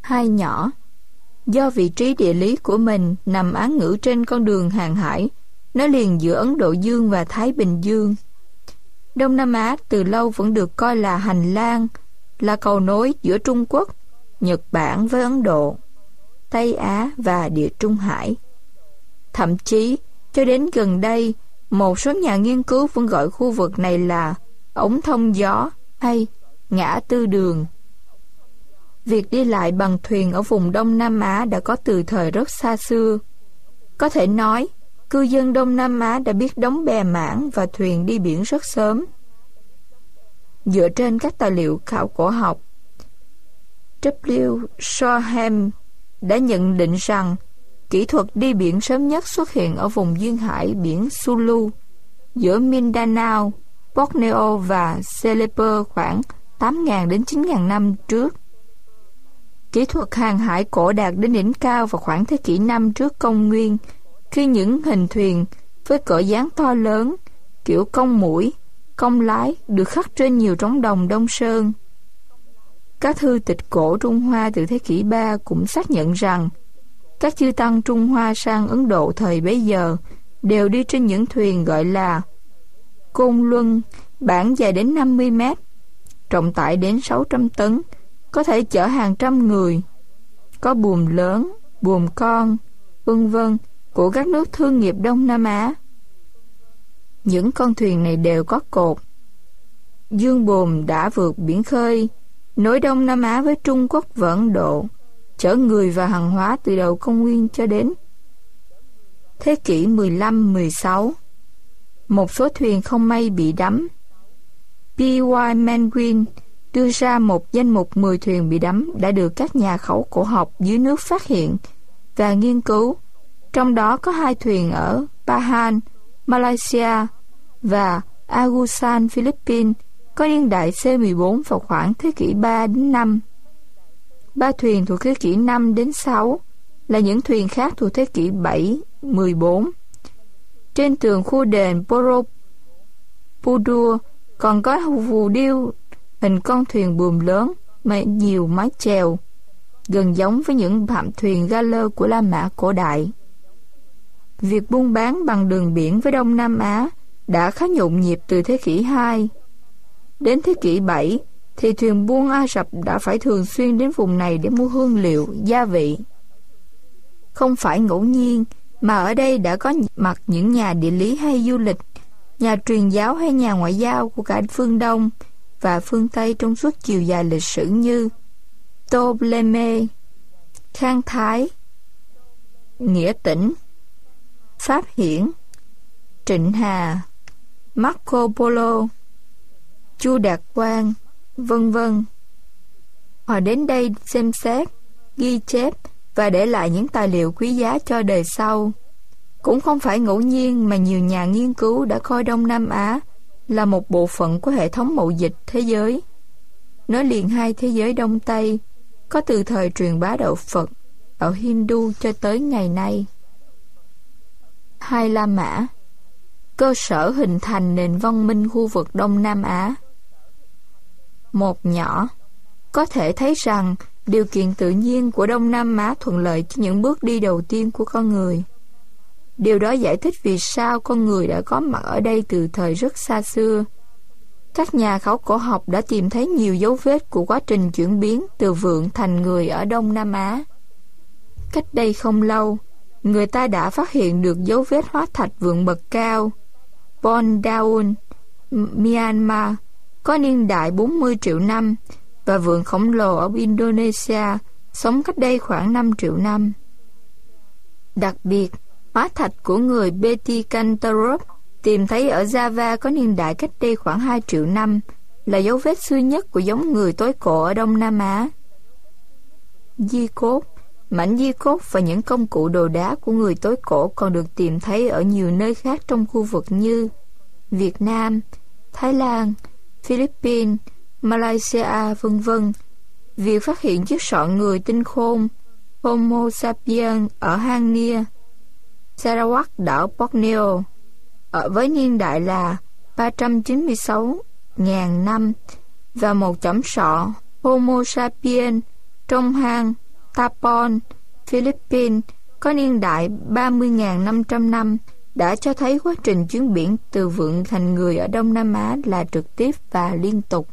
Hai nhỏ. Do vị trí địa lý của mình nằm án ngữ trên con đường hàng hải, nó liền giữa Ấn Độ Dương và Thái Bình Dương. Đông Nam Á từ lâu vẫn được coi là hành lang, là cầu nối giữa Trung Quốc, Nhật Bản với Ấn Độ, Tây Á và Địa Trung Hải. Thậm chí, cho đến gần đây, một số nhà nghiên cứu vẫn gọi khu vực này là ống thông gió hay ngã tư đường. Việc đi lại bằng thuyền ở vùng Đông Nam Á đã có từ thời rất xa xưa. Có thể nói, cư dân Đông Nam Á đã biết đóng bè mảng và thuyền đi biển rất sớm. Dựa trên các tài liệu khảo cổ học, W. Shoreham đã nhận định rằng kỹ thuật đi biển sớm nhất xuất hiện ở vùng duyên hải biển Sulu giữa Mindanao, Borneo và Celebes khoảng 8.000 đến 9.000 năm trước. Kỹ thuật hàng hải cổ đạt đến đỉnh cao vào khoảng thế kỷ 5 trước công nguyên, khi những hình thuyền với cỡ dáng to lớn, kiểu cong mũi, cong lái được khắc trên nhiều trống đồng Đông Sơn. Các thư tịch cổ Trung Hoa từ thế kỷ 3 cũng xác nhận rằng các chư tăng Trung Hoa sang Ấn Độ thời bấy giờ đều đi trên những thuyền gọi là Côn Luân, bản dài đến 50 mét, trọng tải đến 600 tấn, có thể chở hàng trăm người, có buồm lớn, buồm con, vân vân của các nước thương nghiệp Đông Nam Á. Những con thuyền này đều có cột. Dương buồm đã vượt biển khơi, nối Đông Nam Á với Trung Quốc và Ấn Độ, chở người và hàng hóa từ đầu công nguyên cho đến thế kỷ 15-16. Một số thuyền không may bị đắm. P.Y. Manguin đưa ra một danh mục 10 thuyền bị đắm đã được các nhà khảo cổ học dưới nước phát hiện và nghiên cứu, trong đó có 2 thuyền ở Pahang, Malaysia và Agusan, Philippines, có niên đại C14 vào khoảng thế kỷ 3 đến 5. 3 thuyền thuộc thế kỷ 5 đến 6 là những thuyền khác thuộc thế kỷ 7-14. Trên tường khu đền Borobudur còn có phù điêu hình con thuyền buồm lớn mà nhiều mái chèo, gần giống với những hạm thuyền ga lơ của La Mã cổ đại. Việc buôn bán bằng đường biển với Đông Nam Á đã khá nhộn nhịp từ thế kỷ 2. Đến thế kỷ 7 thì thuyền buôn Ả Rập đã phải thường xuyên đến vùng này để mua hương liệu, gia vị. Không phải ngẫu nhiên mà ở đây đã có mặt những nhà địa lý hay du lịch, nhà truyền giáo hay nhà ngoại giao của cả phương Đông và phương Tây trong suốt chiều dài lịch sử như Ptolemy, Khang Thái, Nghĩa Tĩnh, Pháp Hiển, Trịnh Hà, Marco Polo, Chu Đạt Quang, vân vân. Họ đến đây xem xét, ghi chép và để lại những tài liệu quý giá cho đời sau. Cũng không phải ngẫu nhiên mà nhiều nhà nghiên cứu đã coi Đông Nam Á là một bộ phận của hệ thống mậu dịch thế giới, nối liền hai thế giới Đông Tây, có từ thời truyền bá đạo Phật, đạo Hindu cho tới ngày nay. Hai La Mã, cơ sở hình thành nền văn minh khu vực Đông Nam Á. Một nhỏ, có thể thấy rằng điều kiện tự nhiên của Đông Nam Á thuận lợi cho những bước đi đầu tiên của con người. Điều đó giải thích vì sao con người đã có mặt ở đây từ thời rất xa xưa. Các nhà khảo cổ học đã tìm thấy nhiều dấu vết của quá trình chuyển biến từ vượn thành người ở Đông Nam Á. Cách đây không lâu, người ta đã phát hiện được dấu vết hóa thạch vượn bậc cao Bondaun, Myanmar, có niên đại 40 triệu năm, và vượn khổng lồ ở Indonesia sống cách đây khoảng 5 triệu năm. Đặc biệt, hóa thạch của người Betikantarop tìm thấy ở Java có niên đại cách đây khoảng 2 triệu năm, là dấu vết xưa nhất của giống người tối cổ ở Đông Nam Á. Di cốt, mảnh di cốt và những công cụ đồ đá của người tối cổ còn được tìm thấy ở nhiều nơi khác trong khu vực như Việt Nam, Thái Lan, Philippines, Malaysia, vân vân. Việc phát hiện chiếc sọ người tinh khôn Homo sapiens ở hang Nia, Sarawak, đảo Borneo, với niên đại là 396.000 năm, và một chẩm sọ Homo sapiens trong hang Tapon, Philippines, có niên đại 30.500 năm, đã cho thấy quá trình chuyến biển từ vượn thành người ở Đông Nam Á là trực tiếp và liên tục.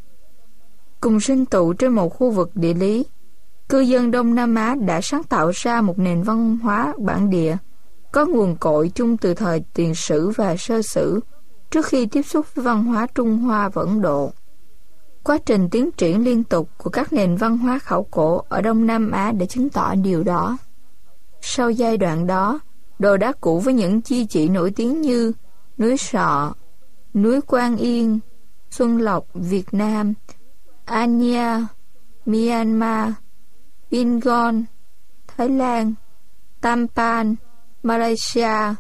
Cùng sinh tụ trên một khu vực địa lý, cư dân Đông Nam Á đã sáng tạo ra một nền văn hóa bản địa, có nguồn cội chung từ thời tiền sử và sơ sử, trước khi tiếp xúc với văn hóa Trung Hoa và Ấn Độ. Quá trình tiến triển liên tục của các nền văn hóa khảo cổ ở Đông Nam Á để chứng tỏ điều đó. Sau giai đoạn đó, đồ đá cũ với những chi chỉ nổi tiếng như núi Sọ, núi Quan Yên, Xuân Lộc, Việt Nam, Anya, Myanmar, Yangon, Thái Lan, Tampan, Malaysia,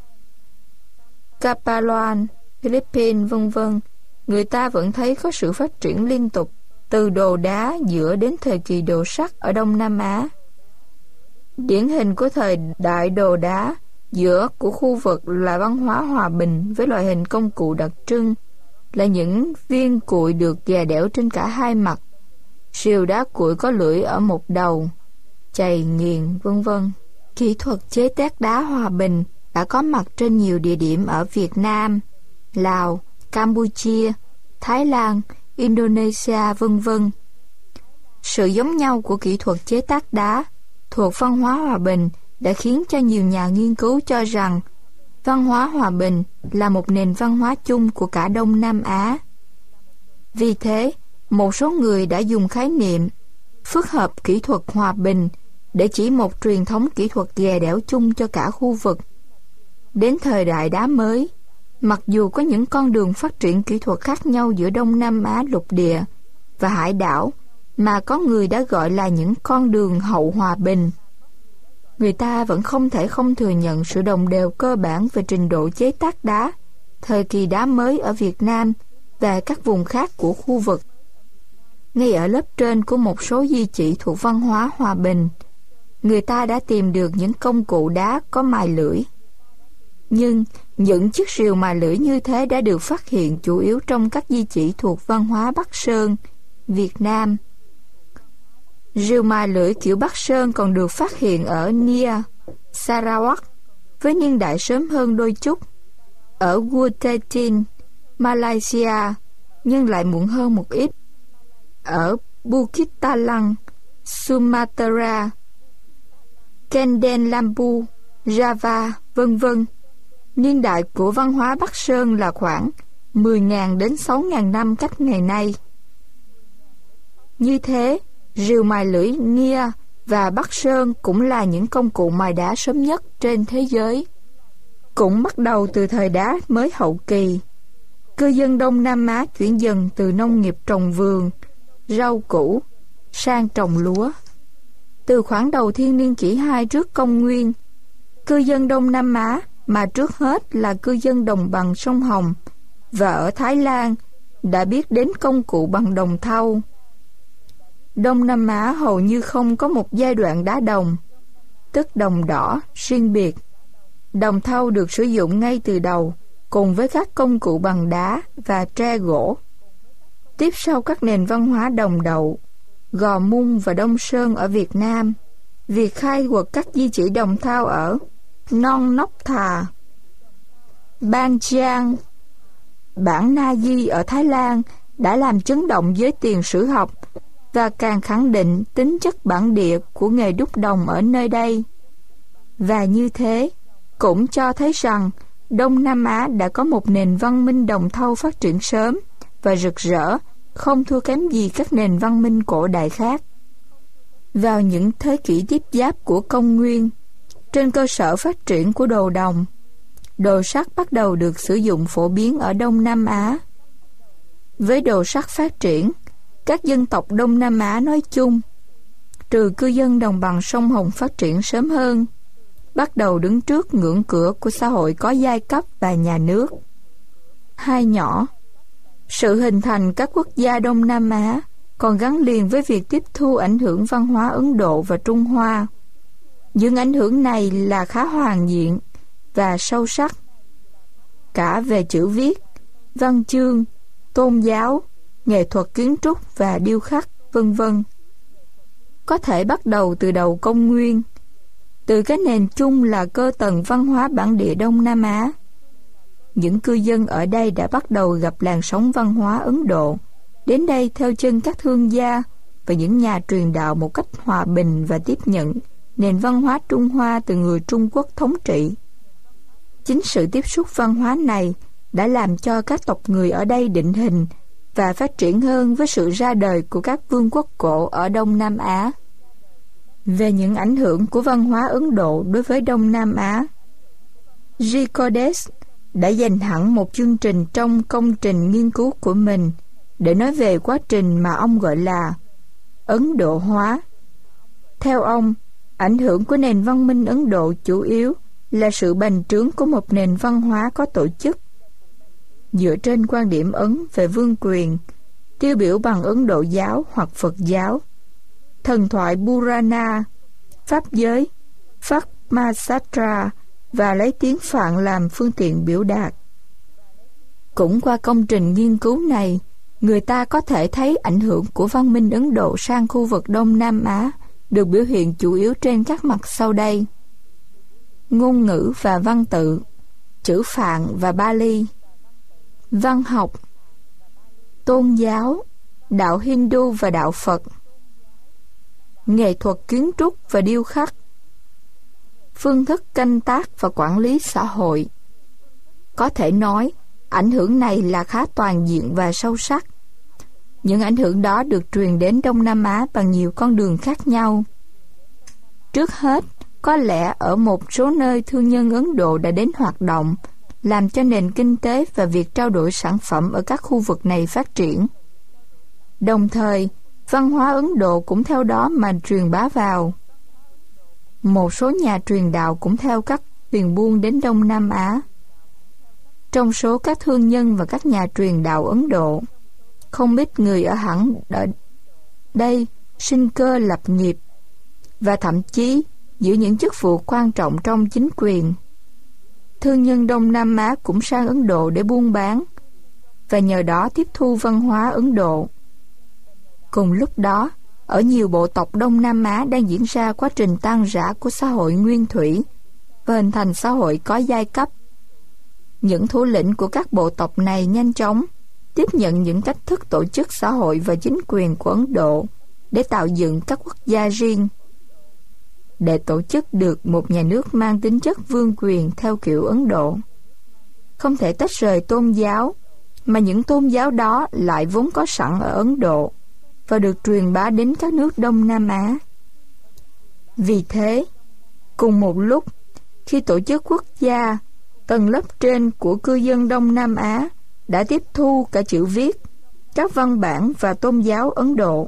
Kapaloan, Philippines, v.v. Người ta vẫn thấy có sự phát triển liên tục từ đồ đá giữa đến thời kỳ đồ sắt ở Đông Nam Á. Điển hình của thời đại đồ đá giữa của khu vực là văn hóa hòa bình với loại hình công cụ đặc trưng là những viên cuội được dè đẽo trên cả hai mặt, rìu đá cuội có lưỡi ở một đầu, chày nghiền, v.v. Kỹ thuật chế tác đá hòa bình đã có mặt trên nhiều địa điểm ở Việt Nam, Lào, Campuchia, Thái Lan, Indonesia, v.v. Sự giống nhau của kỹ thuật chế tác đá thuộc văn hóa hòa bình đã khiến cho nhiều nhà nghiên cứu cho rằng văn hóa hòa bình là một nền văn hóa chung của cả Đông Nam Á. Vì thế, một số người đã dùng khái niệm phức hợp kỹ thuật hòa bình để chỉ một truyền thống kỹ thuật ghè đẽo chung cho cả khu vực. Đến thời đại đá mới, mặc dù có những con đường phát triển kỹ thuật khác nhau giữa Đông Nam Á lục địa và hải đảo mà có người đã gọi là những con đường hậu hòa bình, người ta vẫn không thể không thừa nhận sự đồng đều cơ bản về trình độ chế tác đá thời kỳ đá mới ở Việt Nam và các vùng khác của khu vực. Ngay ở lớp trên của một số di chỉ thuộc văn hóa hòa bình, người ta đã tìm được những công cụ đá có mài lưỡi. Nhưng những chiếc rìu mài lưỡi như thế đã được phát hiện chủ yếu trong các di chỉ thuộc văn hóa Bắc Sơn, Việt Nam. Rìu mài lưỡi kiểu Bắc Sơn còn được phát hiện ở Nia, Sarawak, với niên đại sớm hơn đôi chút, ở Guatetin, Malaysia, nhưng lại muộn hơn một ít, ở Bukit Talang, Sumatra, Kenden Lampu, Java, v.v. Niên đại của văn hóa Bắc Sơn là khoảng 10.000 đến 6.000 năm cách ngày nay. Như thế, rìu mài lưỡi Nia và Bắc Sơn cũng là những công cụ mài đá sớm nhất trên thế giới. Cũng bắt đầu từ thời đá mới hậu kỳ, cư dân Đông Nam Á chuyển dần từ nông nghiệp trồng vườn, rau củ sang trồng lúa. Từ khoảng đầu thiên niên kỷ 2 trước công nguyên, cư dân Đông Nam Á mà trước hết là cư dân đồng bằng sông Hồng và ở Thái Lan đã biết đến công cụ bằng đồng thau. Đông Nam Á hầu như không có một giai đoạn đá đồng, tức đồng đỏ, riêng biệt. Đồng thau được sử dụng ngay từ đầu, cùng với các công cụ bằng đá và tre gỗ. Tiếp sau các nền văn hóa đồng đậu, Gò Mung và Đông Sơn ở Việt Nam, việc khai quật các di chỉ đồng thau ở Non Nóc Thà, Ban Giang, bản Na Di ở Thái Lan đã làm chấn động giới tiền sử học và càng khẳng định tính chất bản địa của nghề đúc đồng ở nơi đây. Và như thế, cũng cho thấy rằng Đông Nam Á đã có một nền văn minh đồng thau phát triển sớm và rực rỡ, không thua kém gì các nền văn minh cổ đại khác. Vào những thế kỷ tiếp giáp của công nguyên, trên cơ sở phát triển của đồ đồng, đồ sắt bắt đầu được sử dụng phổ biến ở Đông Nam Á. Với đồ sắt phát triển, các dân tộc Đông Nam Á nói chung, trừ cư dân đồng bằng sông Hồng phát triển sớm hơn, bắt đầu đứng trước ngưỡng cửa của xã hội có giai cấp và nhà nước. Hai nhỏ, sự hình thành các quốc gia Đông Nam Á còn gắn liền với việc tiếp thu ảnh hưởng văn hóa Ấn Độ và Trung Hoa. Những ảnh hưởng này là khá hoàn diện và sâu sắc, cả về chữ viết, văn chương, tôn giáo, nghệ thuật kiến trúc và điêu khắc, v.v. có thể bắt đầu từ đầu công nguyên, từ cái nền chung là cơ tầng văn hóa bản địa Đông Nam Á. Những cư dân ở đây đã bắt đầu gặp làn sóng văn hóa Ấn Độ, đến đây theo chân các thương gia và những nhà truyền đạo một cách hòa bình và tiếp nhận nền văn hóa Trung Hoa từ người Trung Quốc thống trị. Chính sự tiếp xúc văn hóa này đã làm cho các tộc người ở đây định hình và phát triển hơn với sự ra đời của các vương quốc cổ ở Đông Nam Á. Về những ảnh hưởng của văn hóa Ấn Độ đối với Đông Nam Á, G. Codes đã dành hẳn một chương trình trong công trình nghiên cứu của mình để nói về quá trình mà ông gọi là Ấn Độ hóa. Theo ông, ảnh hưởng của nền văn minh Ấn Độ chủ yếu là sự bành trướng của một nền văn hóa có tổ chức. Dựa trên quan điểm Ấn về vương quyền, tiêu biểu bằng Ấn Độ giáo hoặc Phật giáo, thần thoại Purana, pháp giới, Pháp Masatra và lấy tiếng Phạn làm phương tiện biểu đạt. Cũng qua công trình nghiên cứu này, người ta có thể thấy ảnh hưởng của văn minh Ấn Độ sang khu vực Đông Nam Á được biểu hiện chủ yếu trên các mặt sau đây: ngôn ngữ và văn tự, chữ Phạn và Bali, văn học, tôn giáo, đạo Hindu và đạo Phật, nghệ thuật kiến trúc và điêu khắc, phương thức canh tác và quản lý xã hội. Có thể nói, ảnh hưởng này là khá toàn diện và sâu sắc. Những ảnh hưởng đó được truyền đến Đông Nam Á bằng nhiều con đường khác nhau. Trước hết, có lẽ ở một số nơi thương nhân Ấn Độ đã đến hoạt động, làm cho nền kinh tế và việc trao đổi sản phẩm ở các khu vực này phát triển. Đồng thời, văn hóa Ấn Độ cũng theo đó mà truyền bá vào. Một số nhà truyền đạo cũng theo các thuyền buôn đến Đông Nam Á. Trong số các thương nhân và các nhà truyền đạo Ấn Độ, không ít người ở hẳn ở đây sinh cơ lập nghiệp và thậm chí giữ những chức vụ quan trọng trong chính quyền. Thương nhân Đông Nam Á cũng sang Ấn Độ để buôn bán và nhờ đó tiếp thu văn hóa Ấn Độ. Cùng lúc đó, ở nhiều bộ tộc Đông Nam Á đang diễn ra quá trình tan rã của xã hội nguyên thủy và hình thành xã hội có giai cấp. Những thủ lĩnh của các bộ tộc này nhanh chóng tiếp nhận những cách thức tổ chức xã hội và chính quyền của Ấn Độ để tạo dựng các quốc gia riêng. Để tổ chức được một nhà nước mang tính chất vương quyền theo kiểu Ấn Độ, không thể tách rời tôn giáo, mà những tôn giáo đó lại vốn có sẵn ở Ấn Độ và được truyền bá đến các nước Đông Nam Á. Vì thế, cùng một lúc, khi tổ chức quốc gia, tầng lớp trên của cư dân Đông Nam Á đã tiếp thu cả chữ viết, các văn bản và tôn giáo Ấn Độ.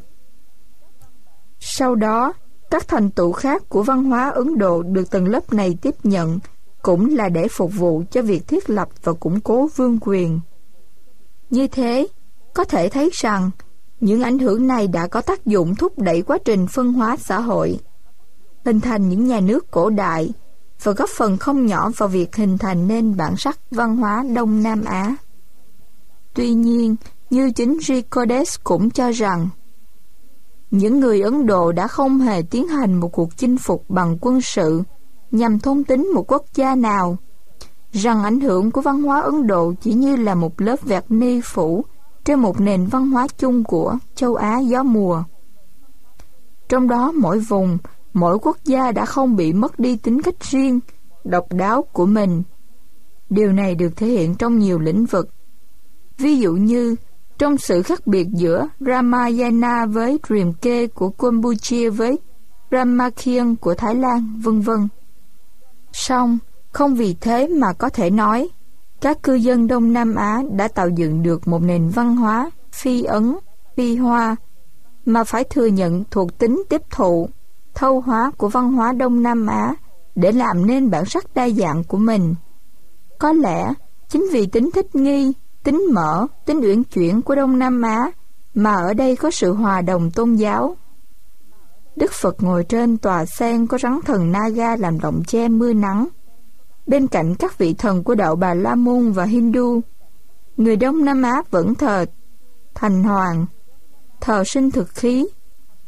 Sau đó, các thành tựu khác của văn hóa Ấn Độ được tầng lớp này tiếp nhận cũng là để phục vụ cho việc thiết lập và củng cố vương quyền. Như thế, có thể thấy rằng những ảnh hưởng này đã có tác dụng thúc đẩy quá trình phân hóa xã hội, hình thành những nhà nước cổ đại và góp phần không nhỏ vào việc hình thành nên bản sắc văn hóa Đông Nam Á. Tuy nhiên, như chính G. Codes cũng cho rằng, những người Ấn Độ đã không hề tiến hành một cuộc chinh phục bằng quân sự nhằm thôn tính một quốc gia nào, rằng ảnh hưởng của văn hóa Ấn Độ chỉ như là một lớp vẹt ni phủ trên một nền văn hóa chung của châu Á gió mùa. Trong đó mỗi vùng, mỗi quốc gia đã không bị mất đi tính cách riêng, độc đáo của mình. Điều này được thể hiện trong nhiều lĩnh vực. Ví dụ như trong sự khác biệt giữa Ramayana với Rimke của Campuchia với Ramakien của Thái Lan, vân vân. Song, không vì thế mà có thể nói các cư dân Đông Nam Á đã tạo dựng được một nền văn hóa phi Ấn, phi Hoa, mà phải thừa nhận thuộc tính tiếp thụ, thâu hóa của văn hóa Đông Nam Á để làm nên bản sắc đa dạng của mình. Có lẽ, chính vì tính thích nghi, tính mở, tính uyển chuyển của Đông Nam Á mà ở đây có sự hòa đồng tôn giáo. Đức Phật ngồi trên tòa sen có rắn thần Naga làm lọng che mưa nắng. Bên cạnh các vị thần của đạo Bà La Môn và Hindu, người Đông Nam Á vẫn thờ Thành Hoàng, thờ sinh thực khí,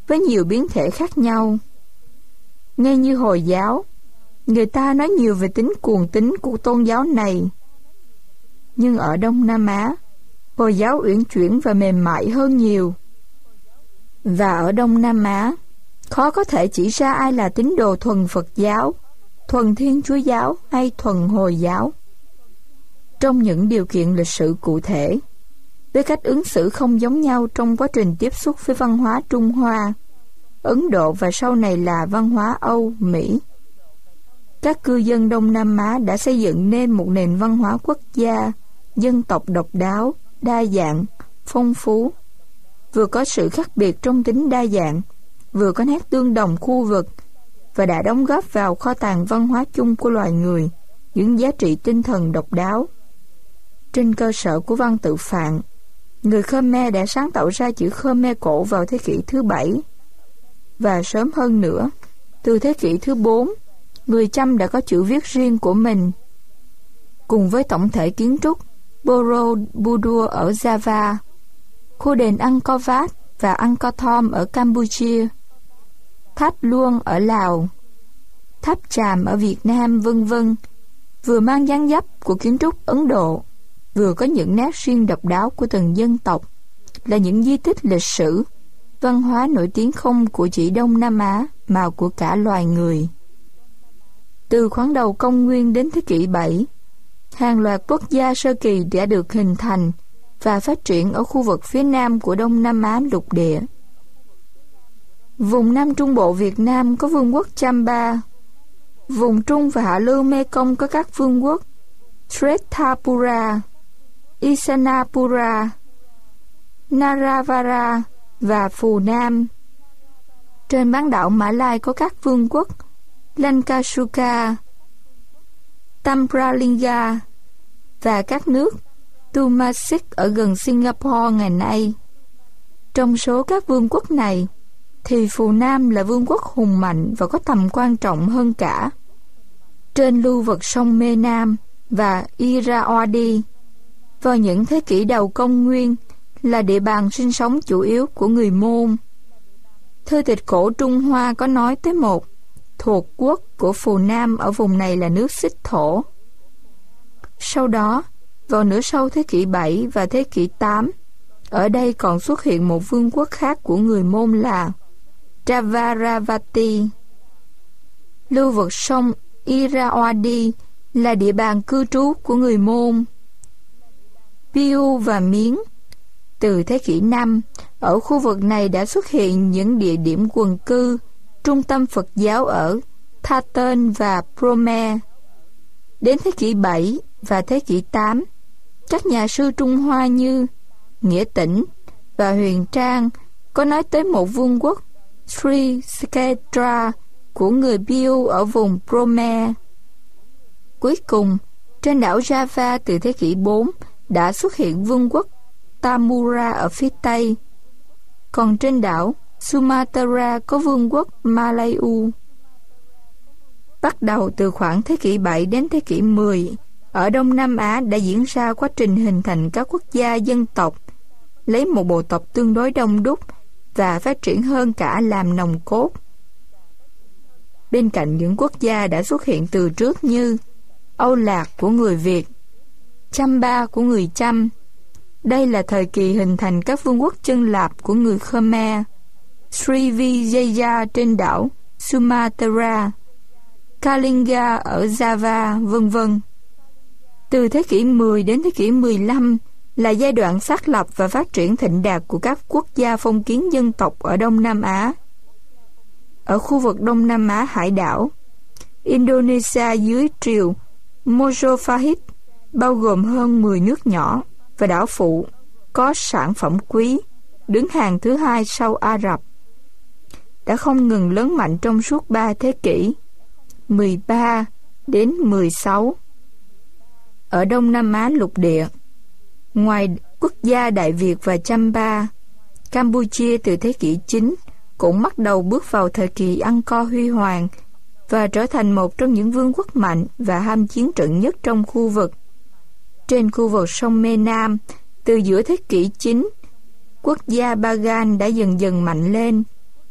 với nhiều biến thể khác nhau. Ngay như Hồi giáo, người ta nói nhiều về tính cuồng tín của tôn giáo này. Nhưng ở Đông Nam Á, Hồi giáo uyển chuyển và mềm mại hơn nhiều. Và ở Đông Nam Á, khó có thể chỉ ra ai là tín đồ thuần Phật giáo, thuần Thiên Chúa giáo hay thuần Hồi giáo. Trong những điều kiện lịch sử cụ thể, với cách ứng xử không giống nhau trong quá trình tiếp xúc với văn hóa Trung Hoa, Ấn Độ và sau này là văn hóa Âu, Mỹ, các cư dân Đông Nam Á đã xây dựng nên một nền văn hóa quốc gia, dân tộc độc đáo, đa dạng, phong phú, vừa có sự khác biệt trong tính đa dạng, vừa có nét tương đồng khu vực, và đã đóng góp vào kho tàng văn hóa chung của loài người những giá trị tinh thần độc đáo. Trên cơ sở của văn tự Phạn, người Khmer đã sáng tạo ra chữ Khmer cổ vào thế kỷ thứ 7, và sớm hơn nữa, từ thế kỷ thứ 4, người Chăm đã có chữ viết riêng của mình. Cùng với tổng thể kiến trúc Borobudur ở Java, khu đền Angkor Wat và Angkor Thom ở Campuchia, Tháp Luông ở Lào, Tháp Chàm ở Việt Nam, vân vân, vừa mang dáng dấp của kiến trúc Ấn Độ, vừa có những nét riêng độc đáo của từng dân tộc, là những di tích lịch sử, văn hóa nổi tiếng không của chỉ Đông Nam Á mà của cả loài người. Từ khoảng đầu công nguyên đến thế kỷ 7, hàng loạt quốc gia sơ kỳ đã được hình thành và phát triển ở khu vực phía nam của Đông Nam Á lục địa. Vùng Nam Trung Bộ Việt Nam có vương quốc Champa, vùng Trung và Hạ Lưu Mekong có các vương quốc Srethapura, Isanapura, Naravara và Phù Nam. Trên bán đảo Mã Lai có các vương quốc Lankasuka, Tambralinga và các nước Tumasik ở gần Singapore ngày nay. Trong số các vương quốc này, thì Phù Nam là vương quốc hùng mạnh và có tầm quan trọng hơn cả. Trên lưu vực sông Mê Nam và Irrawaddy, vào những thế kỷ đầu công nguyên, là địa bàn sinh sống chủ yếu của người Môn. Thư tịch cổ Trung Hoa có nói tới một thuộc quốc của Phù Nam ở vùng này là nước Xích Thổ. Sau đó, vào nửa sau thế kỷ 7 và thế kỷ 8, ở đây còn xuất hiện một vương quốc khác của người Môn là Javaravati. Lưu vực sông Irrawaddy là địa bàn cư trú của người Môn. Piu và Miến. Từ thế kỷ 5, ở khu vực này đã xuất hiện những địa điểm quần cư, trung tâm Phật giáo ở Thaton và Prome. Đến thế kỷ 7 và thế kỷ 8, các nhà sư Trung Hoa như Nghĩa Tĩnh và Huyền Trang có nói tới một vương quốc Sri Sketra của người Piu ở vùng Prome. Cuối cùng, trên đảo Java từ thế kỷ 4 đã xuất hiện vương quốc Tamura ở phía Tây. Còn trên đảo Sumatra có vương quốc Malayu. Bắt đầu từ khoảng thế kỷ 7 đến thế kỷ 10, ở Đông Nam Á đã diễn ra quá trình hình thành các quốc gia dân tộc, lấy một bộ tộc tương đối đông đúc và phát triển hơn cả làm nòng cốt. Bên cạnh những quốc gia đã xuất hiện từ trước như Âu Lạc của người Việt, Champa của người Chăm. Đây là thời kỳ hình thành các vương quốc chân lạp của người Khmer, Srivijaya trên đảo Sumatra, Kalinga ở Java, vân vân. Từ thế kỷ 10 đến thế kỷ 15 là giai đoạn xác lập và phát triển thịnh đạt của các quốc gia phong kiến dân tộc ở Đông Nam Á. Ở khu vực Đông Nam Á hải đảo, Indonesia dưới triều Mojopahit bao gồm hơn 10 nước nhỏ và đảo phụ có sản phẩm quý, đứng hàng thứ hai sau Ả Rập, đã không ngừng lớn mạnh trong suốt 3 thế kỷ 13 đến 16. Ở Đông Nam Á lục địa, ngoài quốc gia Đại Việt và Champa, Campuchia từ thế kỷ 9 cũng bắt đầu bước vào thời kỳ Angkor huy hoàng và trở thành một trong những vương quốc mạnh và ham chiến trận nhất trong khu vực. Trên khu vực sông Mê Nam, từ giữa thế kỷ 9, quốc gia Bagan đã dần dần mạnh lên,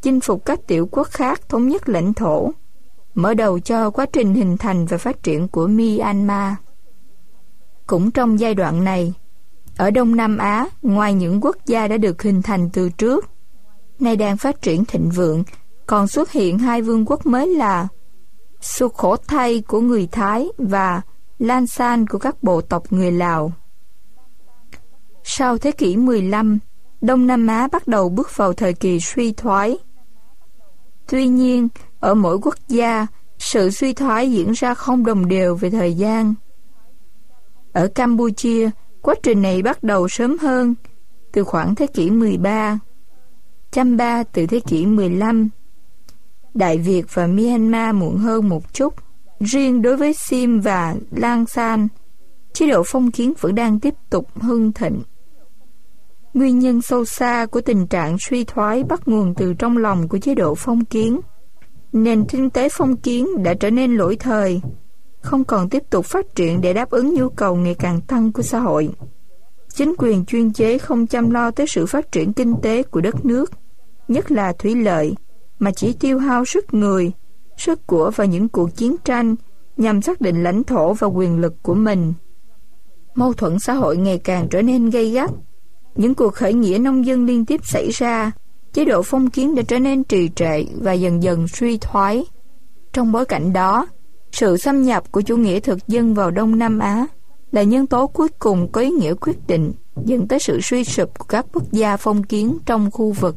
chinh phục các tiểu quốc khác, thống nhất lãnh thổ, mở đầu cho quá trình hình thành và phát triển của Myanmar. Cũng trong giai đoạn này, ở Đông Nam Á, ngoài những quốc gia đã được hình thành từ trước, nay đang phát triển thịnh vượng, còn xuất hiện hai vương quốc mới là Sukhothai của người Thái và Lansan của các bộ tộc người Lào. Sau thế kỷ 15, Đông Nam Á bắt đầu bước vào thời kỳ suy thoái. Tuy nhiên, ở mỗi quốc gia, sự suy thoái diễn ra không đồng đều về thời gian. Ở Campuchia, quá trình này bắt đầu sớm hơn, từ khoảng thế kỷ 13, Chamba từ thế kỷ 15, Đại Việt và Myanmar muộn hơn một chút. Riêng đối với Sim và Lang San, chế độ phong kiến vẫn đang tiếp tục hưng thịnh. Nguyên nhân sâu xa của tình trạng suy thoái bắt nguồn từ trong lòng của chế độ phong kiến. Nền kinh tế phong kiến đã trở nên lỗi thời, không còn tiếp tục phát triển để đáp ứng nhu cầu ngày càng tăng của xã hội. Chính quyền chuyên chế không chăm lo tới sự phát triển kinh tế của đất nước, nhất là thủy lợi, mà chỉ tiêu hao sức người, sức của vào những cuộc chiến tranh nhằm xác định lãnh thổ và quyền lực của mình. Mâu thuẫn xã hội ngày càng trở nên gay gắt. Những cuộc khởi nghĩa nông dân liên tiếp xảy ra, chế độ phong kiến đã trở nên trì trệ và dần dần suy thoái. Trong bối cảnh đó, sự xâm nhập của chủ nghĩa thực dân vào Đông Nam Á là nhân tố cuối cùng có ý nghĩa quyết định dẫn tới sự suy sụp của các quốc gia phong kiến trong khu vực.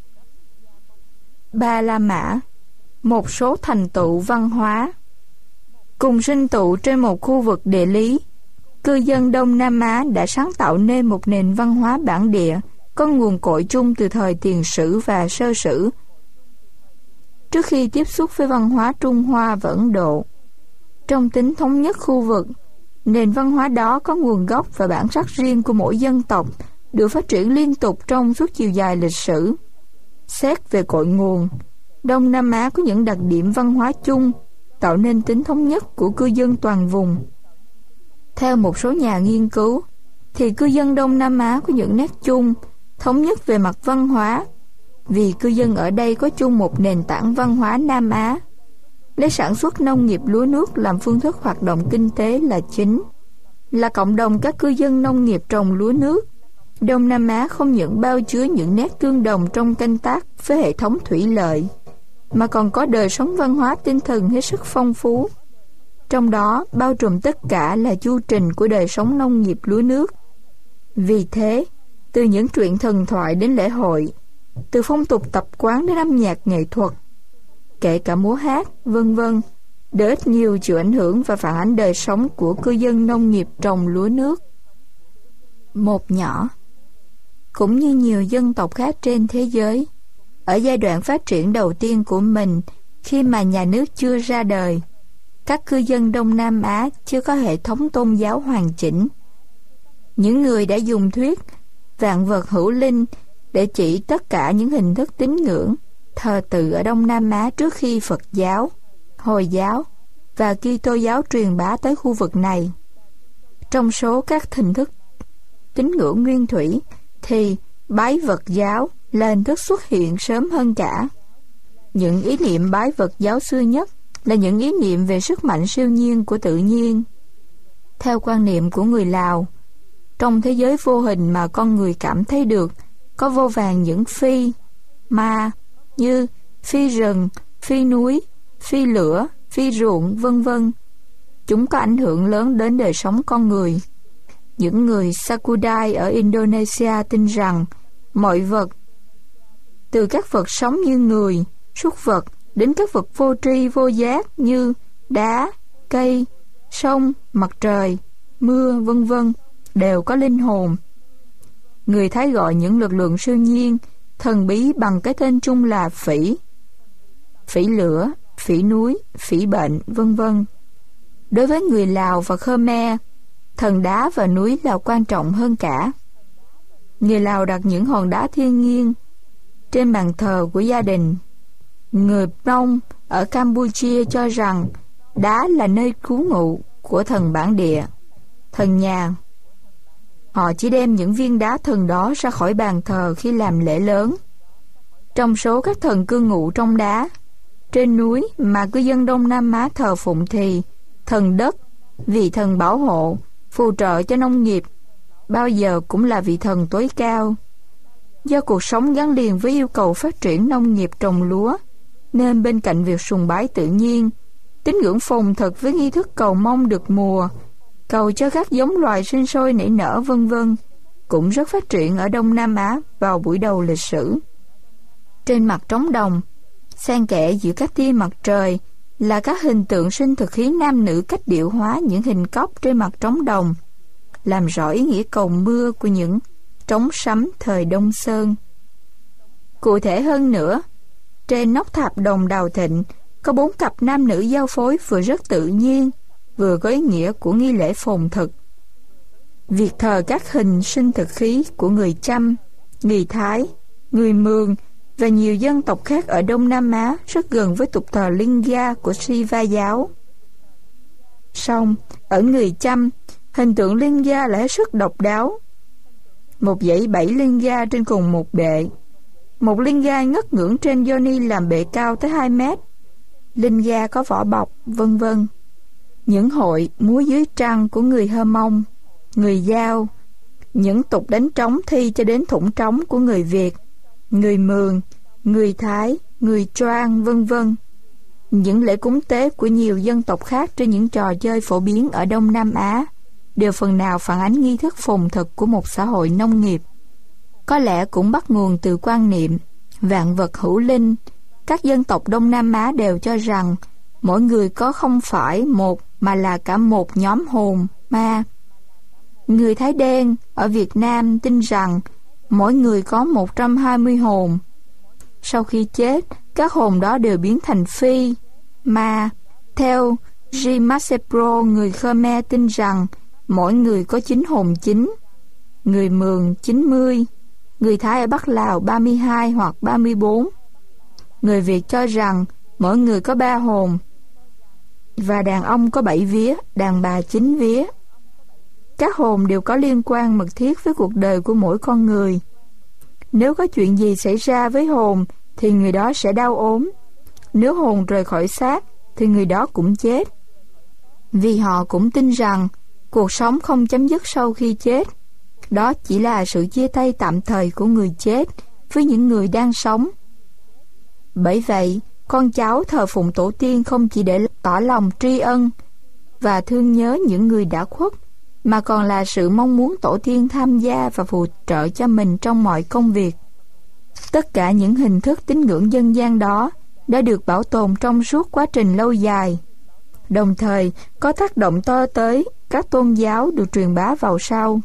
Ba La Mã, một số thành tựu văn hóa. Cùng sinh tụ trên một khu vực địa lý, cư dân Đông Nam Á đã sáng tạo nên một nền văn hóa bản địa có nguồn cội chung từ thời tiền sử và sơ sử. Trước khi tiếp xúc với văn hóa Trung Hoa và Ấn Độ, trong tính thống nhất khu vực, nền văn hóa đó có nguồn gốc và bản sắc riêng của mỗi dân tộc, được phát triển liên tục trong suốt chiều dài lịch sử. Xét về cội nguồn, Đông Nam Á có những đặc điểm văn hóa chung, tạo nên tính thống nhất của cư dân toàn vùng. Theo một số nhà nghiên cứu, thì cư dân Đông Nam Á có những nét chung, thống nhất về mặt văn hóa, vì cư dân ở đây có chung một nền tảng văn hóa Nam Á, lấy sản xuất nông nghiệp lúa nước làm phương thức hoạt động kinh tế là chính. Là cộng đồng các cư dân nông nghiệp trồng lúa nước, Đông Nam Á không những bao chứa những nét tương đồng trong canh tác với hệ thống thủy lợi, mà còn có đời sống văn hóa tinh thần hết sức phong phú. Trong đó bao trùm tất cả là chu trình của đời sống nông nghiệp lúa nước. Vì thế, từ những truyện thần thoại đến lễ hội, từ phong tục tập quán đến âm nhạc nghệ thuật, kể cả múa hát, vân vân, đều ít nhiều chịu ảnh hưởng và phản ánh đời sống của cư dân nông nghiệp trồng lúa nước. Một nhỏ, cũng như nhiều dân tộc khác trên thế giới, ở giai đoạn phát triển đầu tiên của mình, khi mà nhà nước chưa ra đời, các cư dân Đông Nam Á chưa có hệ thống tôn giáo hoàn chỉnh. Những người đã dùng thuyết vạn vật hữu linh để chỉ tất cả những hình thức tín ngưỡng, thờ tự ở Đông Nam Á trước khi Phật giáo, Hồi giáo và Kitô giáo truyền bá tới khu vực này. Trong số các hình thức tín ngưỡng nguyên thủy thì bái vật giáo là hình thức xuất hiện sớm hơn cả. Những ý niệm bái vật giáo xưa nhất là những ý niệm về sức mạnh siêu nhiên của tự nhiên. Theo quan niệm của người Lào, trong thế giới vô hình mà con người cảm thấy được, có vô vàn những phi, ma như phi rừng, phi núi, phi lửa, phi ruộng, vân vân. Chúng có ảnh hưởng lớn đến đời sống con người. Những người Sakudai ở Indonesia tin rằng mọi vật, từ các vật sống như người, súc vật, đến các vật vô tri vô giác như đá, cây, sông, mặt trời, mưa, vân vân, đều có linh hồn. Người Thái gọi những lực lượng siêu nhiên, thần bí bằng cái tên chung là phỉ. Phỉ lửa, phỉ núi, phỉ bệnh, vân vân. Đối với người Lào và Khmer, thần đá và núi là quan trọng hơn cả. Người Lào đặt những hòn đá thiên nhiên trên bàn thờ của gia đình. Người Pnong ở Campuchia cho rằng đá là nơi trú ngụ của thần bản địa, thần nhà. Họ chỉ đem những viên đá thần đó ra khỏi bàn thờ khi làm lễ lớn. Trong số các thần cư ngụ trong đá, trên núi mà cư dân Đông Nam Á thờ phụng thì thần đất, vị thần bảo hộ, phù trợ cho nông nghiệp, bao giờ cũng là vị thần tối cao. Do cuộc sống gắn liền với yêu cầu phát triển nông nghiệp trồng lúa, nên bên cạnh việc sùng bái tự nhiên, tín ngưỡng phồn thực với nghi thức cầu mong được mùa, cầu cho các giống loài sinh sôi nảy nở vân vân, cũng rất phát triển ở Đông Nam Á vào buổi đầu lịch sử. Trên mặt trống đồng, xen kẽ giữa các tia mặt trời là các hình tượng sinh thực khí nam nữ cách điệu hóa những hình cốc trên mặt trống đồng, làm rõ ý nghĩa cầu mưa của những trống sấm thời Đông Sơn. Cụ thể hơn nữa, trên nóc tháp đồng Đào Thịnh có 4 cặp nam nữ giao phối vừa rất tự nhiên, vừa có ý nghĩa của nghi lễ phồn thực. Việc thờ các hình sinh thực khí của người Chăm, người Thái, người Mường và nhiều dân tộc khác ở Đông Nam Á rất gần với tục thờ Linga của Shiva giáo. Song, ở người Chăm, hình tượng Linga là hết sức độc đáo. Một dãy 7 Linga trên cùng một bệ. Một Linga ngất ngưỡng trên yoni làm bệ cao tới 2 mét. Linga có vỏ bọc, vân vân. Những hội múa dưới trăng của người Hơ Mông, người Dao, những tục đánh trống thi cho đến thủng trống của người Việt, người Mường, người Thái, người Choang, vân vân. Những lễ cúng tế của nhiều dân tộc khác trên những trò chơi phổ biến ở Đông Nam Á đều phần nào phản ánh nghi thức phồn thực của một xã hội nông nghiệp. Có lẽ cũng bắt nguồn từ quan niệm vạn vật hữu linh. Các dân tộc Đông Nam Á đều cho rằng mỗi người có không phải một mà là cả một nhóm hồn, ma. Người Thái đen ở Việt Nam tin rằng mỗi người có 120 hồn. Sau khi chết, các hồn đó đều biến thành phi, ma. Theo G. Masepro, người Khmer tin rằng mỗi người có 9 hồn chính, người Mường 90, người Thái ở Bắc Lào 32 hoặc 34. Người Việt cho rằng mỗi người có 3 hồn, và đàn ông có 7 vía, đàn bà 9 vía. Các hồn đều có liên quan mật thiết với cuộc đời của mỗi con người. Nếu có chuyện gì xảy ra với hồn thì người đó sẽ đau ốm. Nếu hồn rời khỏi xác thì người đó cũng chết. Vì họ cũng tin rằng cuộc sống không chấm dứt sau khi chết. Đó chỉ là sự chia tay tạm thời của người chết với những người đang sống. Bởi vậy, con cháu thờ phụng tổ tiên không chỉ để tỏ lòng tri ân và thương nhớ những người đã khuất, mà còn là sự mong muốn tổ tiên tham gia và phù trợ cho mình trong mọi công việc. Tất cả những hình thức tín ngưỡng dân gian đó đã được bảo tồn trong suốt quá trình lâu dài, đồng thời có tác động to tới các tôn giáo được truyền bá vào sau.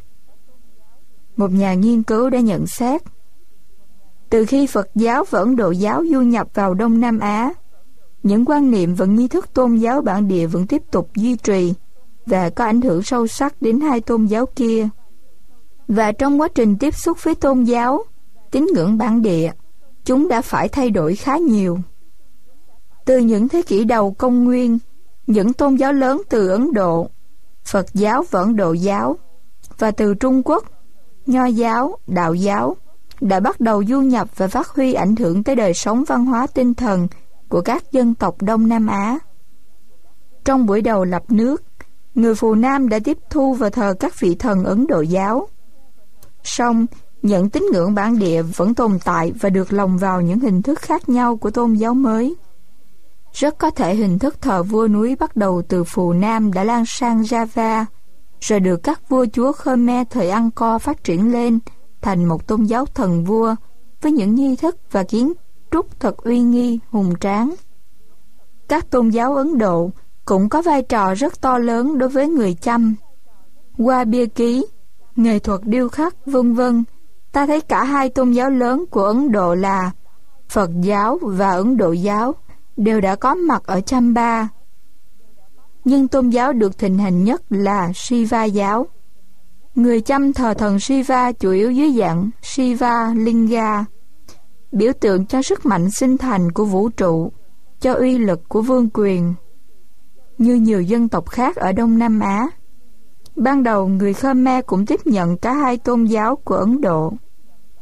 Một nhà nghiên cứu đã nhận xét, từ khi Phật giáo và Ấn Độ giáo du nhập vào Đông Nam Á, những quan niệm và nghi thức tôn giáo bản địa vẫn tiếp tục duy trì và có ảnh hưởng sâu sắc đến hai tôn giáo kia. Và trong quá trình tiếp xúc với tôn giáo, tín ngưỡng bản địa, chúng đã phải thay đổi khá nhiều. Từ những thế kỷ đầu công nguyên, những tôn giáo lớn từ Ấn Độ, Phật giáo và Ấn Độ giáo, và từ Trung Quốc, Nho giáo, Đạo giáo, đã bắt đầu du nhập và phát huy ảnh hưởng tới đời sống văn hóa tinh thần của các dân tộc Đông Nam Á. Trong buổi đầu lập nước, người Phù Nam đã tiếp thu và thờ các vị thần Ấn Độ giáo. Song, những tín ngưỡng bản địa vẫn tồn tại và được lồng vào những hình thức khác nhau của tôn giáo mới. Rất có thể hình thức thờ vua núi bắt đầu từ Phù Nam đã lan sang Java, rồi được các vua chúa Khmer thời Angkor phát triển lên thành một tôn giáo thần vua với những nghi thức và kiến trúc thật uy nghi, hùng tráng. Các tôn giáo Ấn Độ cũng có vai trò rất to lớn đối với người Chăm. Qua bia ký, nghệ thuật điêu khắc, vân vân, ta thấy cả hai tôn giáo lớn của Ấn Độ là Phật giáo và Ấn Độ giáo đều đã có mặt ở Chamba. Nhưng tôn giáo được thịnh hành nhất là Shiva giáo. Người Chăm thờ thần Shiva chủ yếu dưới dạng Shiva Linga, biểu tượng cho sức mạnh sinh thành của vũ trụ, cho uy lực của vương quyền. Như nhiều dân tộc khác ở Đông Nam Á, ban đầu người Khmer cũng tiếp nhận cả hai tôn giáo của Ấn Độ.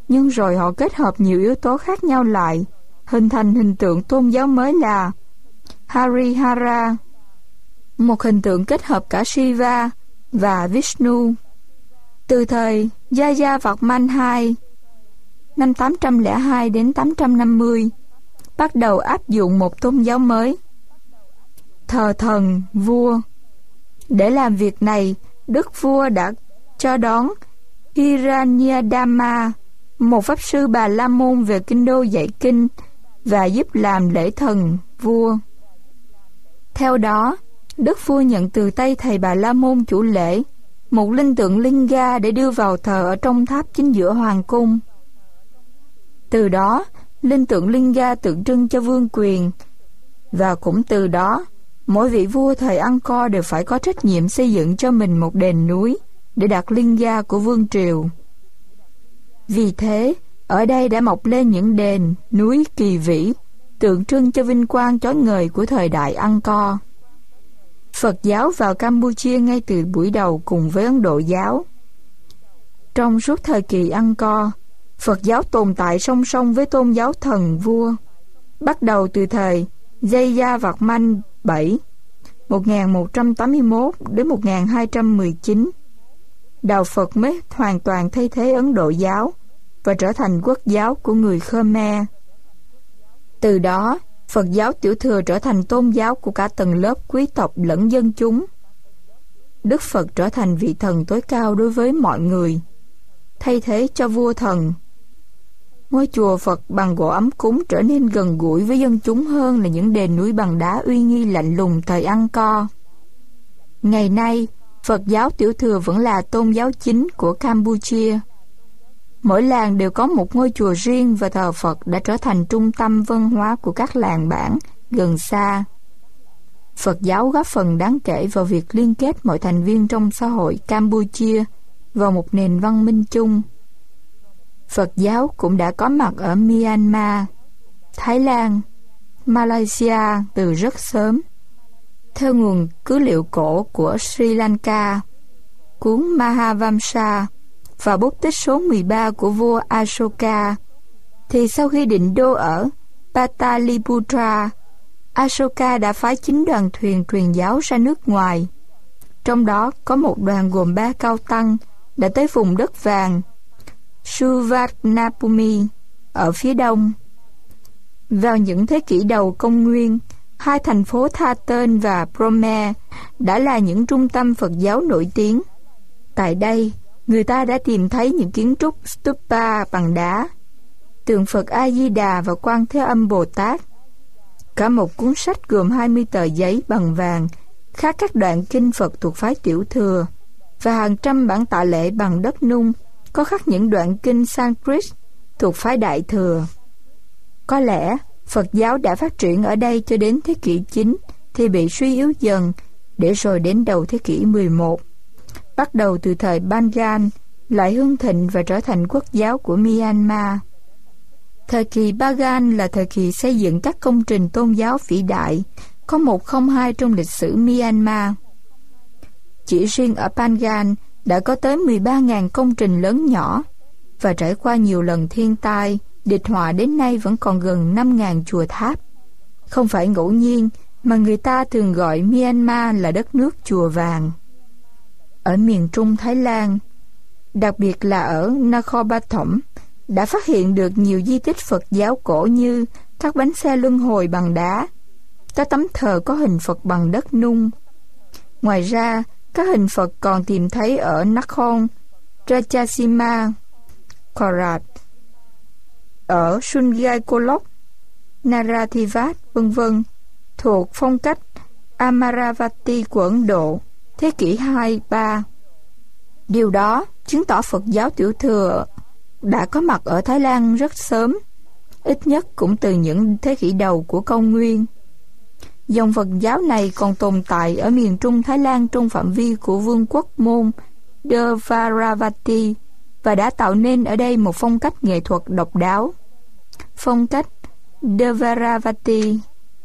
nhưng rồi họ kết hợp nhiều yếu tố khác nhau lại, hình thành hình tượng tôn giáo mới là Harihara, một hình tượng kết hợp cả Shiva và Vishnu. Từ thời Jayavarman II, năm 802 đến 850, bắt đầu áp dụng một tôn giáo mới, thờ thần vua. Để làm việc này, đức vua đã cho đón Hiranyadama, một pháp sư Bà La Môn về kinh đô dạy kinh và giúp làm lễ thần vua. Theo đó, đức vua nhận từ tay thầy Bà La Môn chủ lễ một linh tượng Linga để đưa vào thờ ở trong tháp chính giữa hoàng cung. Từ đó, linh tượng Linga tượng trưng cho vương quyền, và cũng từ đó, mỗi vị vua thời Angkor đều phải có trách nhiệm xây dựng cho mình một đền núi để đặt Linga của vương triều. Vì thế, ở đây đã mọc lên những đền, núi kỳ vĩ, tượng trưng cho vinh quang chói ngời của thời đại Angkor. Phật giáo vào Campuchia ngay từ buổi đầu cùng với Ấn Độ giáo. Trong suốt thời kỳ Angkor, Phật giáo tồn tại song song với tôn giáo thần vua. Bắt đầu từ thời Jayavarman VII 1181 đến 1219, đạo Phật mới hoàn toàn thay thế Ấn Độ giáo và trở thành quốc giáo của người Khmer. Từ đó, Phật giáo tiểu thừa trở thành tôn giáo của cả tầng lớp quý tộc lẫn dân chúng. Đức Phật trở thành vị thần tối cao đối với mọi người, thay thế cho vua thần. Ngôi chùa Phật bằng gỗ ấm cúng trở nên gần gũi với dân chúng hơn là những đền núi bằng đá uy nghi lạnh lùng thời Angkor. Ngày nay, Phật giáo tiểu thừa vẫn là tôn giáo chính của Campuchia. Mỗi làng đều có một ngôi chùa riêng và thờ Phật đã trở thành trung tâm văn hóa của các làng bản gần xa. Phật giáo góp phần đáng kể vào việc liên kết mọi thành viên trong xã hội Campuchia vào một nền văn minh chung. Phật giáo cũng đã có mặt ở Myanmar, Thái Lan, Malaysia từ rất sớm. Theo nguồn cứ liệu cổ của Sri Lanka, cuốn Mahavamsa và bút tích số 13 của vua Ashoka, thì sau khi định đô ở Pataliputra, Ashoka đã phái 9 đoàn thuyền truyền giáo ra nước ngoài. Trong đó có một đoàn gồm 3 cao tăng đã tới vùng đất vàng Suvarnabhumi ở phía đông. Vào những thế kỷ đầu công nguyên, hai thành phố Tha Tên và Brome đã là những trung tâm Phật giáo nổi tiếng. Tại đây, người ta đã tìm thấy những kiến trúc stupa bằng đá, tượng Phật A-di-đà và Quan Thế Âm Bồ Tát. Cả một cuốn sách gồm 20 tờ giấy bằng vàng khắc các đoạn kinh Phật thuộc phái tiểu thừa và hàng trăm bản tạ lễ bằng đất nung có khắc những đoạn kinh Sanskrit thuộc phái đại thừa. Có lẽ Phật giáo đã phát triển ở đây cho đến thế kỷ 9 thì bị suy yếu dần, để rồi đến đầu thế kỷ 11, bắt đầu từ thời Bengal, lại hưng thịnh và trở thành quốc giáo của Myanmar. Thời kỳ Bagan là thời kỳ xây dựng các công trình tôn giáo vĩ đại, có một không hai trong lịch sử Myanmar. Chỉ riêng ở Bengal đã có tới 13.000 công trình lớn nhỏ, và trải qua nhiều lần thiên tai, địch họa đến nay vẫn còn gần 5.000 chùa tháp. Không phải ngẫu nhiên mà người ta thường gọi Myanmar là đất nước chùa vàng. Ở miền Trung Thái Lan, đặc biệt là ở Nakhon Pathom, đã phát hiện được nhiều di tích Phật giáo cổ như các bánh xe luân hồi bằng đá, các tấm thờ có hình Phật bằng đất nung. Ngoài ra, các hình Phật còn tìm thấy ở Nakhon Ratchasima, Korat, ở Sungaikolok, Narathivat, v.v. thuộc phong cách Amaravati của Ấn Độ, thế kỷ 2-3. Điều đó chứng tỏ Phật giáo tiểu thừa đã có mặt ở Thái Lan rất sớm, ít nhất cũng từ những thế kỷ đầu của công nguyên. Dòng Phật giáo này còn tồn tại ở miền Trung Thái Lan trong phạm vi của vương quốc môn Dvaravati và đã tạo nên ở đây một phong cách nghệ thuật độc đáo, phong cách Dvaravati.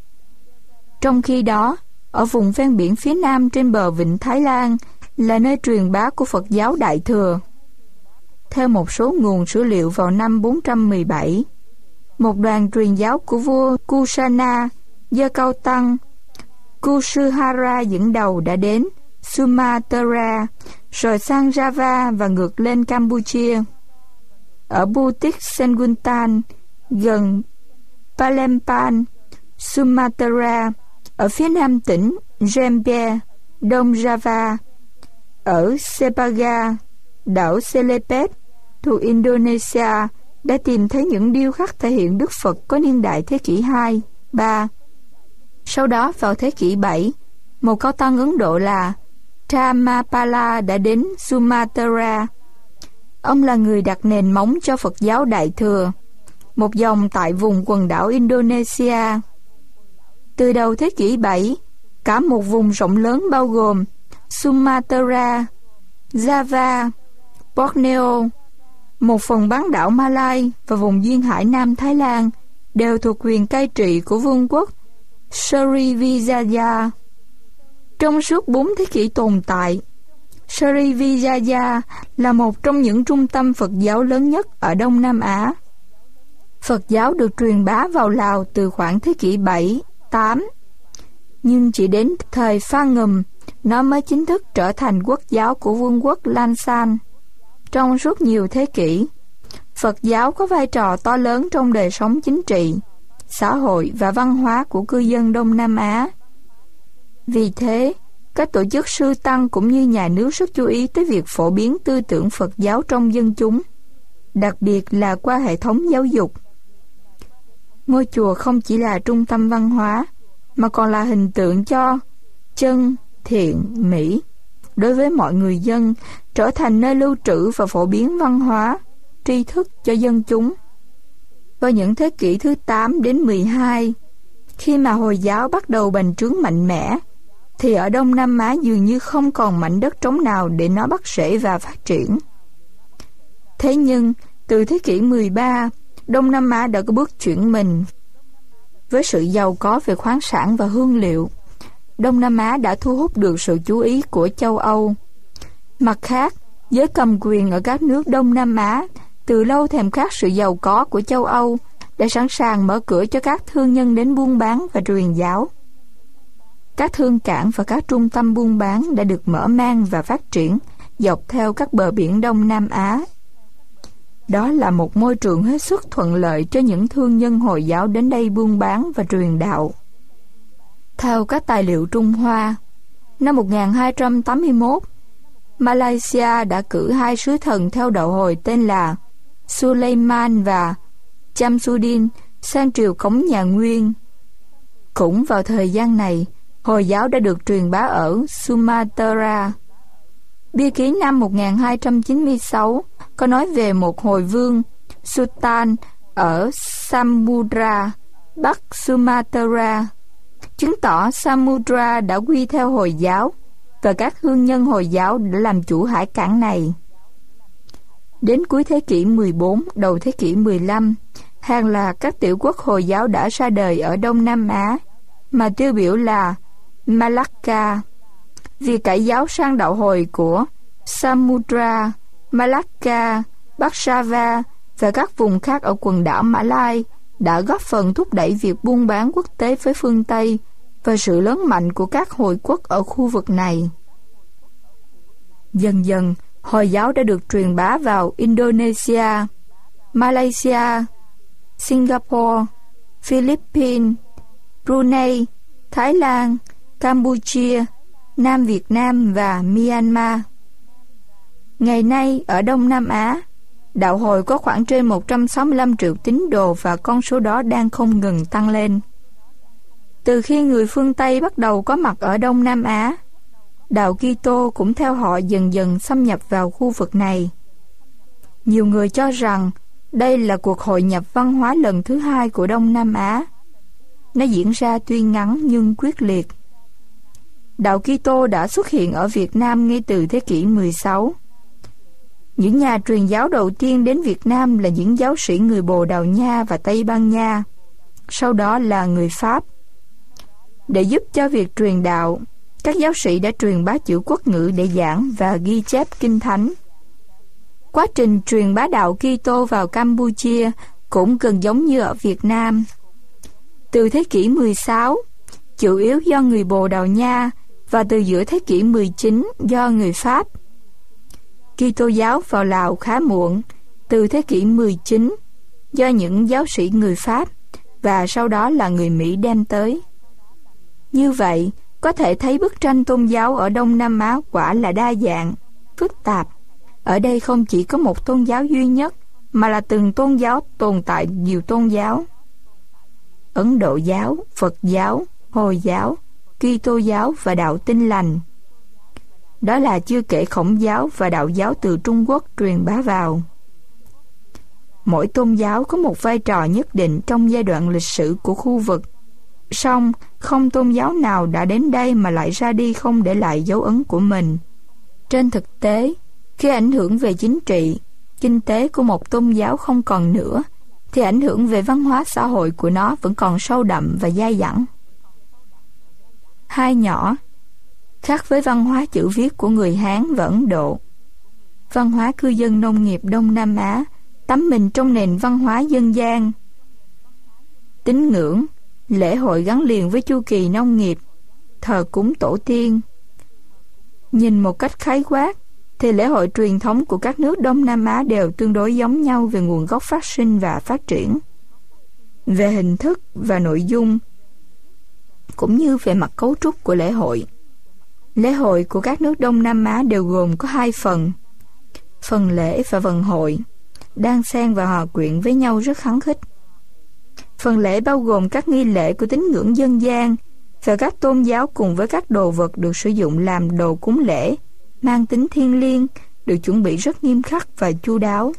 Trong khi đó, ở vùng ven biển phía nam trên bờ vịnh Thái Lan là nơi truyền bá của Phật giáo Đại Thừa. theo một số nguồn sử liệu vào năm 417. Một đoàn truyền giáo của vua Kusana do cao tăng Kusuhara dẫn đầu đã đến Sumatra, rồi sang Java và ngược lên Campuchia. Ở Butik Senguntan, gần Palembang, Sumatra, ở phía nam tỉnh Jember, đông Java, ở Sebaga, đảo Selepet, thuộc Indonesia, đã tìm thấy những điêu khắc thể hiện Đức Phật có niên đại thế kỷ 2, 3. Sau đó vào thế kỷ 7, một cao tăng Ấn Độ là Dhamapala đã đến Sumatra. Ông là người đặt nền móng cho Phật giáo Đại Thừa, một dòng tại vùng quần đảo Indonesia. Từ đầu thế kỷ 7, cả một vùng rộng lớn bao gồm Sumatra, Java, Borneo, một phần bán đảo Malai và vùng duyên hải Nam Thái Lan đều thuộc quyền cai trị của vương quốc Srivijaya. Trong suốt 4 thế kỷ tồn tại, Srivijaya là một trong những trung tâm Phật giáo lớn nhất ở Đông Nam Á. Phật giáo được truyền bá vào Lào từ khoảng thế kỷ 7, 8. Nhưng chỉ đến thời Pha Ngùm, nó mới chính thức trở thành quốc giáo của vương quốc Lan San. Trong suốt nhiều thế kỷ, Phật giáo có vai trò to lớn trong đời sống chính trị, xã hội và văn hóa của cư dân Đông Nam Á. Vì thế, các tổ chức sư tăng cũng như nhà nước rất chú ý tới việc phổ biến tư tưởng Phật giáo trong dân chúng, đặc biệt là qua hệ thống giáo dục. Ngôi chùa không chỉ là trung tâm văn hóa, mà còn là hình tượng cho chân, thiện, mỹ đối với mọi người dân, trở thành nơi lưu trữ và phổ biến văn hóa, tri thức cho dân chúng. Vào những thế kỷ thứ 8 đến 12, khi mà Hồi giáo bắt đầu bành trướng mạnh mẽ, thì ở Đông Nam Á dường như không còn mảnh đất trống nào để nó bắt rễ và phát triển. Thế nhưng, từ thế kỷ 13, Đông Nam Á đã có bước chuyển mình. Với sự giàu có về khoáng sản và hương liệu, Đông Nam Á đã thu hút được sự chú ý của châu Âu. Mặt khác, giới cầm quyền ở các nước Đông Nam Á từ lâu thèm khát sự giàu có của châu Âu, đã sẵn sàng mở cửa cho các thương nhân đến buôn bán và truyền giáo. Các thương cảng và các trung tâm buôn bán đã được mở mang và phát triển dọc theo các bờ biển Đông Nam Á. Đó là một môi trường hết sức thuận lợi cho những thương nhân Hồi giáo đến đây buôn bán và truyền đạo. Theo các tài liệu Trung Hoa, năm 1281, Malaysia đã cử 2 sứ thần theo đạo Hồi tên là Sulaiman và Chamsuddin sang triều cống nhà Nguyên. Cũng vào thời gian này, Hồi giáo đã được truyền bá ở Sumatra. Bia ký năm 1296 có nói về một hồi vương Sultan ở Samudra, Bắc Sumatra, chứng tỏ Samudra đã quy theo Hồi giáo và các thương nhân Hồi giáo đã làm chủ hải cảng này. Đến cuối thế kỷ 14, đầu thế kỷ 15, hàng loạt các tiểu quốc Hồi giáo đã ra đời ở Đông Nam Á, mà tiêu biểu là Malacca. Việc cải giáo sang đạo Hồi của Samudra, Malacca, Bắc Java và các vùng khác ở quần đảo Mã Lai đã góp phần thúc đẩy việc buôn bán quốc tế với phương Tây và sự lớn mạnh của các Hồi quốc ở khu vực này. Dần dần, Hồi giáo đã được truyền bá vào Indonesia, Malaysia, Singapore, Philippines, Brunei, Thái Lan, Campuchia, Nam Việt Nam và Myanmar. Ngày nay, ở Đông Nam Á, đạo Hồi có khoảng trên 165 triệu tín đồ và con số đó đang không ngừng tăng lên. Từ khi người phương Tây bắt đầu có mặt ở Đông Nam Á, đạo Kitô cũng theo họ dần dần xâm nhập vào khu vực này. Nhiều người cho rằng đây là cuộc hội nhập văn hóa lần thứ 2 của Đông Nam Á. Nó diễn ra tuy ngắn nhưng quyết liệt. Đạo Kitô đã xuất hiện ở Việt Nam ngay từ thế kỷ 16. Những nhà truyền giáo đầu tiên đến Việt Nam là những giáo sĩ người Bồ Đào Nha và Tây Ban Nha, sau đó là người Pháp. Để giúp cho việc truyền đạo, các giáo sĩ đã truyền bá chữ quốc ngữ để giảng và ghi chép kinh thánh. Quá trình truyền bá đạo Kitô vào Campuchia cũng gần giống như ở Việt Nam. Từ thế kỷ 16, chủ yếu do người Bồ Đào Nha, và từ giữa thế kỷ 19 do người Pháp. Kitô giáo vào Lào khá muộn, từ thế kỷ 19, do những giáo sĩ người Pháp, và sau đó là người Mỹ đem tới. Như vậy, có thể thấy bức tranh tôn giáo ở Đông Nam Á quả là đa dạng, phức tạp. Ở đây không chỉ có một tôn giáo duy nhất, mà là từng tôn giáo tồn tại nhiều tôn giáo. Ấn Độ giáo, Phật giáo, Hồi giáo, Kitô giáo và đạo Tin lành. Đó là chưa kể Khổng giáo và đạo giáo từ Trung Quốc truyền bá vào. Mỗi tôn giáo có một vai trò nhất định trong giai đoạn lịch sử của khu vực. Song, không tôn giáo nào đã đến đây mà lại ra đi không để lại dấu ấn của mình. Trên thực tế, khi ảnh hưởng về chính trị, kinh tế của một tôn giáo không còn nữa, thì ảnh hưởng về văn hóa xã hội của nó vẫn còn sâu đậm và dai dẳng. Hai nhỏ, khác với văn hóa chữ viết của người Hán và Ấn Độ, văn hóa cư dân nông nghiệp Đông Nam Á tắm mình trong nền văn hóa dân gian. Tín ngưỡng, lễ hội gắn liền với chu kỳ nông nghiệp, thờ cúng tổ tiên. Nhìn một cách khái quát, thì lễ hội truyền thống của các nước Đông Nam Á đều tương đối giống nhau về nguồn gốc phát sinh và phát triển, về hình thức và nội dung, cũng như về mặt cấu trúc của lễ hội. Lễ hội của các nước Đông Nam Á đều gồm có hai phần, phần lễ và phần hội, đan xen và hòa quyện với nhau rất khăng khít. Phần lễ bao gồm các nghi lễ của tín ngưỡng dân gian và các tôn giáo cùng với các đồ vật được sử dụng làm đồ cúng lễ, mang tính thiêng liêng, được chuẩn bị rất nghiêm khắc và chu đáo.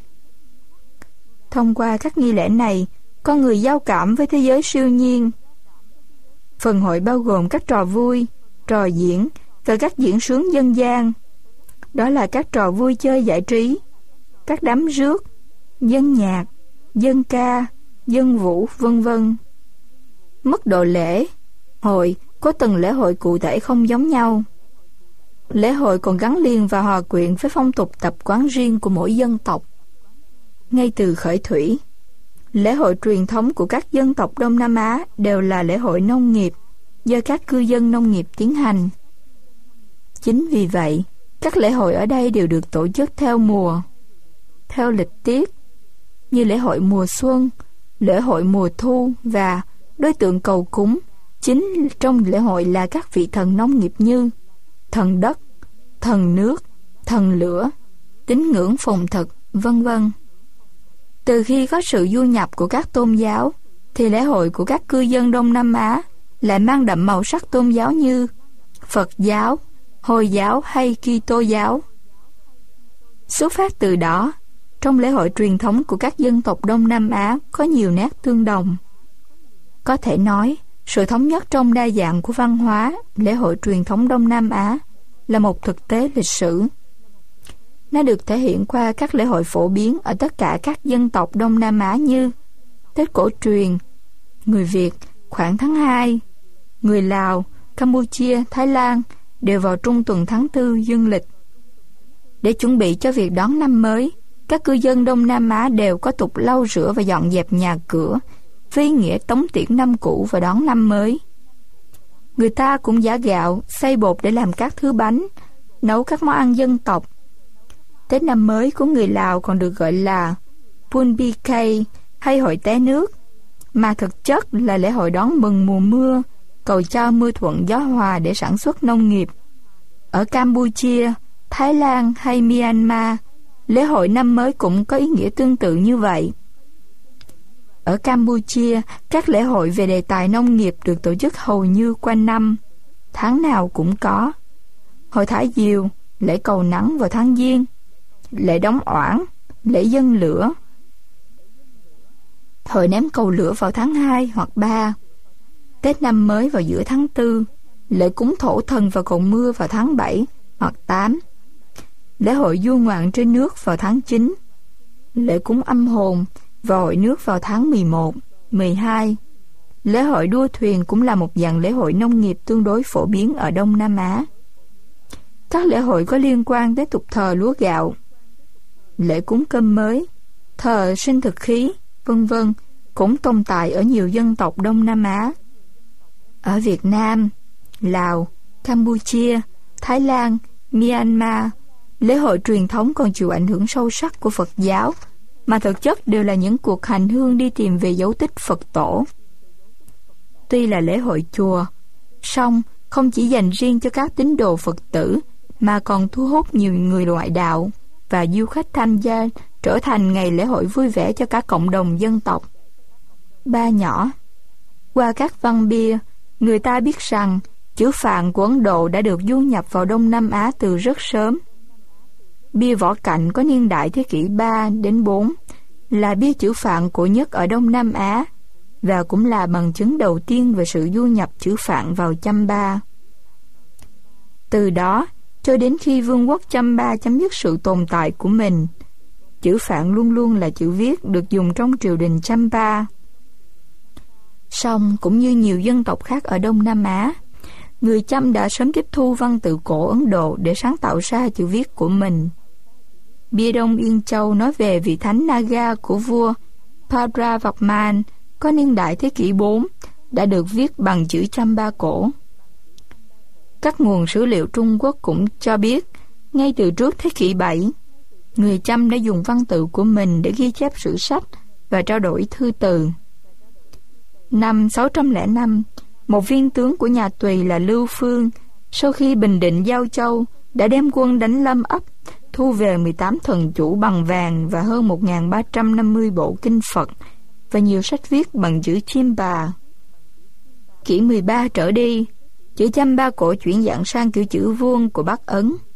Thông qua các nghi lễ này, con người giao cảm với thế giới siêu nhiên. Phần hội bao gồm các trò vui, trò diễn và các diễn sướng dân gian. Đó là các trò vui chơi giải trí, các đám rước, dân nhạc, dân ca, dân vũ, vân vân. Mức độ lễ, hội có từng lễ hội cụ thể không giống nhau. Lễ hội còn gắn liền và hòa quyện với phong tục tập quán riêng của mỗi dân tộc. Ngay từ khởi thủy, lễ hội truyền thống của các dân tộc Đông Nam Á đều là lễ hội nông nghiệp do các cư dân nông nghiệp tiến hành. Chính vì vậy, các lễ hội ở đây đều được tổ chức theo mùa, theo lịch tiết, như lễ hội mùa xuân, lễ hội mùa thu, và đối tượng cầu cúng chính trong lễ hội là các vị thần nông nghiệp như thần đất, thần nước, thần lửa, tín ngưỡng phồn thực, vân vân. Từ khi có sự du nhập của các tôn giáo, thì lễ hội của các cư dân Đông Nam Á lại mang đậm màu sắc tôn giáo như Phật giáo, Hồi giáo hay Kitô giáo. Xuất phát từ đó, trong lễ hội truyền thống của các dân tộc Đông Nam Á có nhiều nét tương đồng. Có thể nói, sự thống nhất trong đa dạng của văn hóa, lễ hội truyền thống Đông Nam Á là một thực tế lịch sử. Nó được thể hiện qua các lễ hội phổ biến ở tất cả các dân tộc Đông Nam Á như Tết cổ truyền, người Việt khoảng tháng 2, người Lào, Campuchia, Thái Lan đều vào trung tuần tháng 4 dương lịch. Để chuẩn bị cho việc đón năm mới, các cư dân Đông Nam Á đều có tục lau rửa và dọn dẹp nhà cửa với ý nghĩa tống tiễn năm cũ và đón năm mới. Người ta cũng giã gạo, xay bột để làm các thứ bánh, nấu các món ăn dân tộc. Tết năm mới của người Lào còn được gọi là Bun Bi Kay hay hội té nước, mà thực chất là lễ hội đón mừng mùa mưa, cầu cho mưa thuận gió hòa để sản xuất nông nghiệp. Ở Campuchia, Thái Lan hay Myanmar, lễ hội năm mới cũng có ý nghĩa tương tự như vậy. Ở Campuchia, các lễ hội về đề tài nông nghiệp được tổ chức hầu như quanh năm, tháng nào cũng có. Hội thả diều, lễ cầu nắng vào tháng Giêng, lễ đóng oản, lễ dân lửa, hội ném cầu lửa vào tháng 2 hoặc 3, Tết năm mới vào giữa tháng 4, lễ cúng thổ thần và cầu mưa vào tháng 7 hoặc 8, lễ hội du ngoạn trên nước vào tháng 9, lễ cúng âm hồn và hội nước vào tháng 11, 12. Lễ hội đua thuyền cũng là một dạng lễ hội nông nghiệp tương đối phổ biến ở Đông Nam Á. Các lễ hội có liên quan tới tục thờ lúa gạo. lễ cúng cơm mới, thờ sinh thực khí, vân vân cũng tồn tại ở nhiều dân tộc Đông Nam Á. Ở Việt Nam, Lào, Campuchia, Thái Lan, Myanmar, lễ hội truyền thống còn chịu ảnh hưởng sâu sắc của Phật giáo, mà thực chất đều là những cuộc hành hương đi tìm về dấu tích Phật tổ. Tuy là lễ hội chùa, song không chỉ dành riêng cho các tín đồ Phật tử, mà còn thu hút nhiều người ngoại đạo và du khách tham gia, trở thành ngày lễ hội vui vẻ cho cả cộng đồng dân tộc. Ba nhỏ. Qua các văn bia, người ta biết rằng chữ Phạn của Ấn Độ đã được du nhập vào Đông Nam Á từ rất sớm. Bia vỏ cạnh có niên đại thế kỷ 3 đến 4, là bia chữ Phạn cổ nhất ở Đông Nam Á, và cũng là bằng chứng đầu tiên về sự du nhập chữ Phạn vào Chamba. Từ đó, cho đến khi vương quốc Chamba chấm dứt sự tồn tại của mình, chữ Phạn luôn luôn là chữ viết được dùng trong triều đình Chamba. Song cũng như nhiều dân tộc khác ở Đông Nam Á, người Chăm đã sớm tiếp thu văn tự cổ Ấn Độ để sáng tạo ra chữ viết của mình. Bia Đông Yên Châu nói về vị thánh Naga của vua Padravarman có niên đại thế kỷ 4, đã được viết bằng chữ Chamba cổ. Các nguồn sử liệu Trung Quốc cũng cho biết, ngay từ trước thế kỷ 7, người Chăm đã dùng văn tự của mình để ghi chép sử sách và trao đổi thư từ. Năm 605, một viên tướng của nhà Tùy là Lưu Phương, sau khi bình định Giao Châu, đã đem quân đánh Lâm Ấp, thu về 18 thần chủ bằng vàng và hơn 1.350 bộ kinh Phật và nhiều sách viết bằng chữ Chimba. Kỷ 13 trở đi, chữ Chamba cổ chuyển dạng sang kiểu chữ vuông của Bắc Ấn.